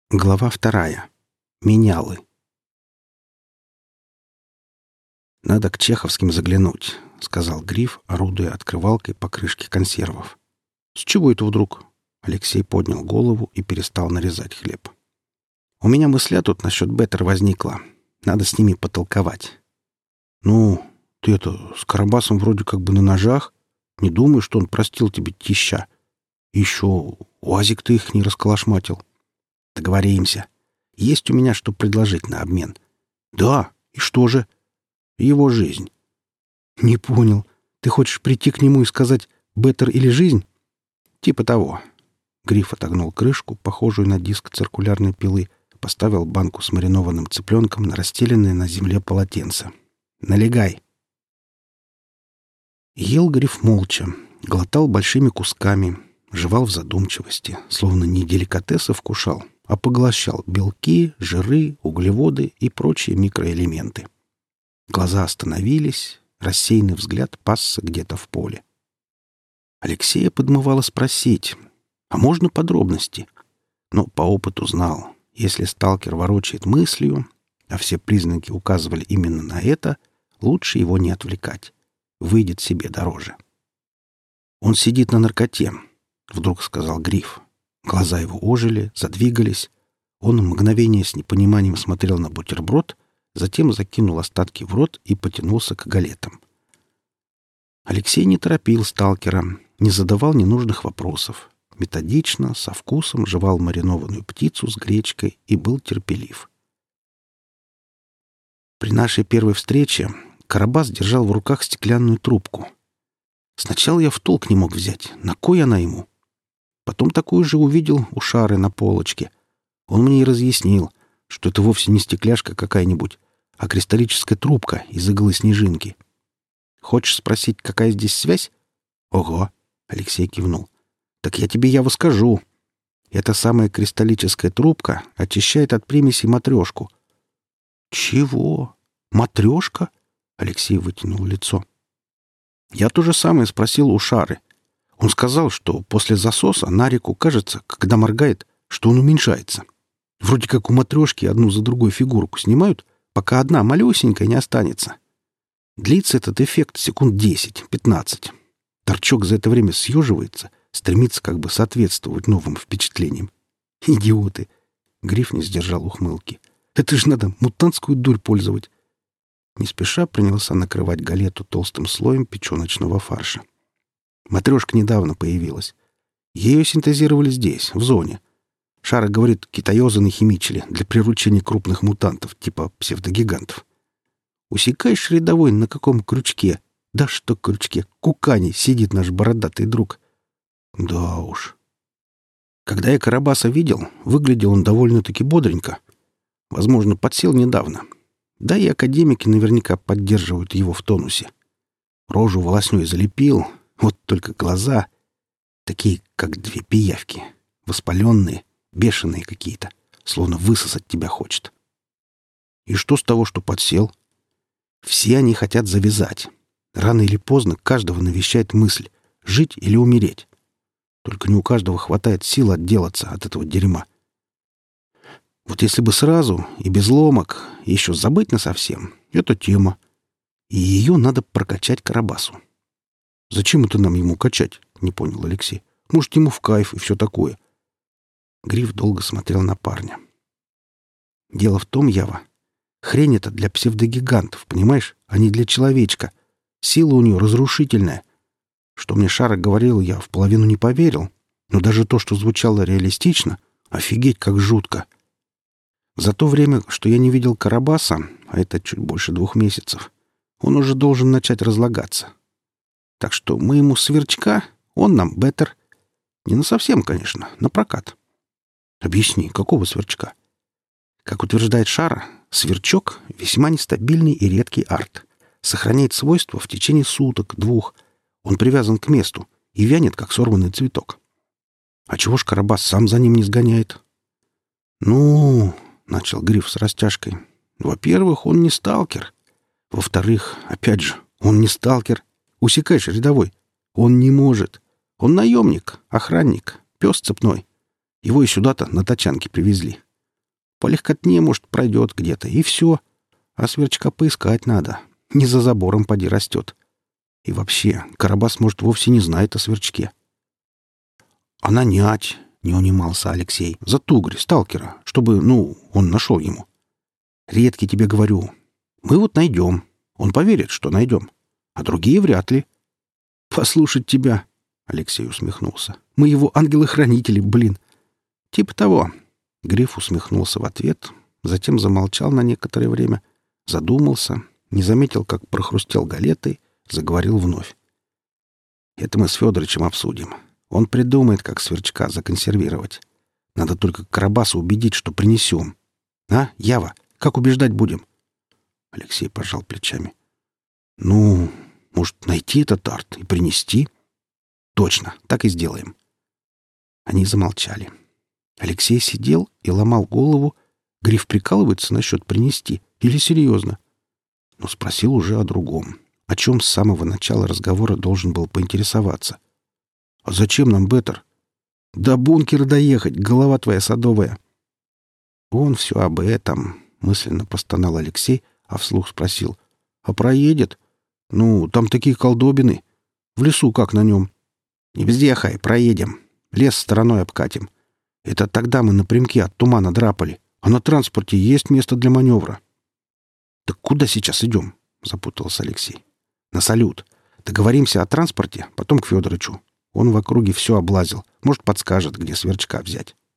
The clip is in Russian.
Глава 2. Менялы. «Надо к чеховским заглянуть», — сказал Гриф, орудуя открывалкой по крышке консервов. «С чего это вдруг?» Алексей поднял голову и перестал нарезать хлеб. «У меня мысля тут насчет Беттер возникла. Надо с ними потолковать». «Ну, ты с Карабасом вроде как бы на ножах. Не думаю, что он простил тебе тища. Еще УАЗик ты их не расколошматил». «Договоримся. Есть у меня что предложить на обмен». «Да, и что же?» «Его жизнь». «Не понял. Ты хочешь прийти к нему и сказать «Беттер» или «Жизнь»?» «Типа того». Гриф отогнул крышку, похожую на диск циркулярной пилы, поставил банку с маринованным цыпленком на расстеленное на земле полотенце. «Налегай». Ел Гриф молча, глотал большими кусками, жевал в задумчивости, словно не деликатесы вкушал, а поглощал белки, жиры, углеводы и прочие микроэлементы. Глаза остановились, рассеянный взгляд пасся где-то в поле. Алексея подмывало спросить, а можно подробности? Но по опыту знал, если сталкер ворочает мыслью, а все признаки указывали именно на это, лучше его не отвлекать. Выйдет себе дороже. «Он сидит на наркоте», — вдруг сказал Гриф. Глаза его ожили, задвигались. Он мгновение с непониманием смотрел на бутерброд, затем закинул остатки в рот и потянулся к галетам. Алексей не торопил сталкера, не задавал ненужных вопросов. Методично, со вкусом жевал маринованную птицу с гречкой и был терпелив. При нашей первой встрече Карабас держал в руках стеклянную трубку. Сначала я в толк не мог взять, на кой она ему. Потом такую же увидел у Шары на полочке. Он мне и разъяснил, что это вовсе не стекляшка какая-нибудь, а кристаллическая трубка из иглы снежинки. «Хочешь спросить, какая здесь связь?» «Ого!» — Алексей кивнул. «Так я тебе яво скажу. Эта самая кристаллическая трубка очищает от примесей матрешку». «Чего? Матрешка?» — Алексей вытянул лицо. «Я то же самое спросил у Шары. Он сказал, что после засоса Нарику кажется, когда моргает, что он уменьшается. Вроде как у матрешки одну за другой фигурку снимают, пока одна малюсенькая не останется. Длится этот эффект секунд 10-15. Торчок за это время съеживается, стремится как бы соответствовать новым впечатлениям. Идиоты!» Гриф не сдержал ухмылки. «Это же надо мутантскую дурь пользовать!» Не спеша принялся накрывать галету толстым слоем печеночного фарша. Матрешка недавно появилась. Ее синтезировали здесь, в зоне. Шара говорит, китаёзы нахимичили для приручения крупных мутантов, типа псевдогигантов. Усекаешь рядовой на каком крючке? Да что крючке? Кукане сидит наш бородатый друг. Да уж. Когда я Карабаса видел, выглядел он довольно-таки бодренько. Возможно, подсел недавно. Да и академики наверняка поддерживают его в тонусе. Рожу волоснёй залепил, вот только глаза такие, как две пиявки, воспаленные, бешеные какие-то, словно высосать тебя хочет. И что с того, что подсел? Все они хотят завязать. Рано или поздно каждого навещает мысль — жить или умереть. Только не у каждого хватает сил отделаться от этого дерьма. Вот если бы сразу и без ломок, и еще забыть насовсем — это тема. И ее надо прокачать Карабасу. «Зачем это нам ему качать?» — не понял Алексей. «Может, ему в кайф и все такое». Гриф долго смотрел на парня. «Дело в том, Ява, хрень это для псевдогигантов, понимаешь, а не для человечка. Сила у нее разрушительная. Что мне Шара говорил, я в половину не поверил. Но даже то, что звучало реалистично, офигеть, как жутко. За то время, что я не видел Карабаса, а это чуть больше 2 месяцев, он уже должен начать разлагаться. Так что мы ему сверчка, он нам Беттер. Не насовсем, конечно, на прокат». «Объясни, какого сверчка?» Как утверждает Шара, сверчок — весьма нестабильный и редкий арт. Сохраняет свойства в течение суток, 2. Он привязан к месту и вянет, как сорванный цветок. А чего ж Карабас сам за ним не сгоняет? «Ну, — начал Гриф с растяжкой, — во-первых, он не сталкер. Во-вторых, опять же, он не сталкер. Усекаешь, рядовой. Он не может. Он наемник, охранник, пес цепной. Его и сюда-то на тачанке привезли. По легкотне, может, пройдет где-то, и все. А сверчка поискать надо. Не за забором поди растет. И вообще, Карабас, может, вовсе не знает о сверчке. — А нанять, — не унимался Алексей, — за тугрь, сталкера, чтобы, он нашел ему. — Редкий тебе говорю. Мы вот найдем. Он поверит, что найдем. А другие вряд ли. — Послушать тебя, — Алексей усмехнулся. — Мы его ангелы-хранители, блин. — Типа того. Гриф усмехнулся в ответ, затем замолчал на некоторое время, задумался, не заметил, как прохрустел галетой, заговорил вновь. «Это мы с Федорычем обсудим. Он придумает, как сверчка законсервировать. Надо только Карабаса убедить, что принесем. А, Ява, как убеждать будем?» Алексей пожал плечами. Может, найти этот арт и принести?» «Точно, так и сделаем». Они замолчали. Алексей сидел и ломал голову. Гриф прикалывается насчет принести или серьезно? Но спросил уже о другом, о чем с самого начала разговора должен был поинтересоваться. «А зачем нам Беттер?» «До бункера доехать, голова твоя садовая». «Он все об этом», — мысленно простонал Алексей, а вслух спросил. «А проедет? Там такие колдобины. В лесу как на нем?» «Не вздехай, проедем. Лес стороной обкатим. Это тогда мы напрямки от тумана драпали, а на транспорте есть место для маневра». «Так куда сейчас идем?» — запутался Алексей. «На салют. Договоримся о транспорте, потом к Федорычу. Он в округе все облазил. Может, подскажет, где сверчка взять».